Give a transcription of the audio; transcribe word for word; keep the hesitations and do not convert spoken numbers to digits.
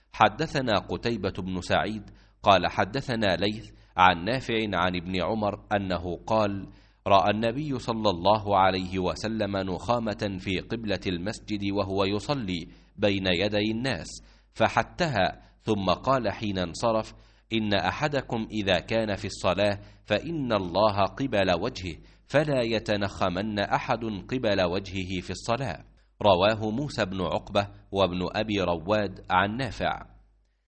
حدثنا قتيبة بن سعيد قال حدثنا ليث عن نافع عن ابن عمر أنه قال: رأى النبي صلى الله عليه وسلم نخامة في قبلة المسجد وهو يصلي بين يدي الناس، فحتها، ثم قال حين انصرف: إن أحدكم إذا كان في الصلاة فإن الله قبل وجهه، فلا يتنخمن أحد قبل وجهه في الصلاة. رواه موسى بن عقبة وابن أبي رواد عن نافع.